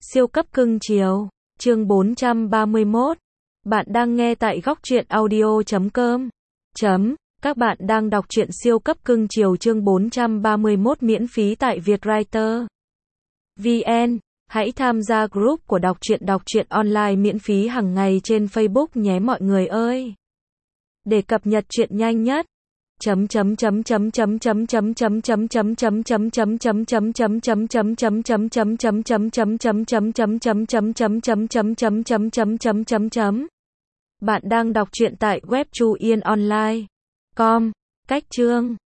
Siêu cấp cưng chiều, chương 431. Bạn đang nghe tại góc truyện audio.com. Các bạn đang đọc truyện siêu cấp cưng chiều chương 431 miễn phí tại Vietwriter VN. Hãy tham gia group của đọc truyện online miễn phí hàng ngày trên Facebook nhé mọi người ơi. Để cập nhật truyện nhanh nhất. Bạn đang đọc truyện tại web Chu Yên Online.com. Cách chương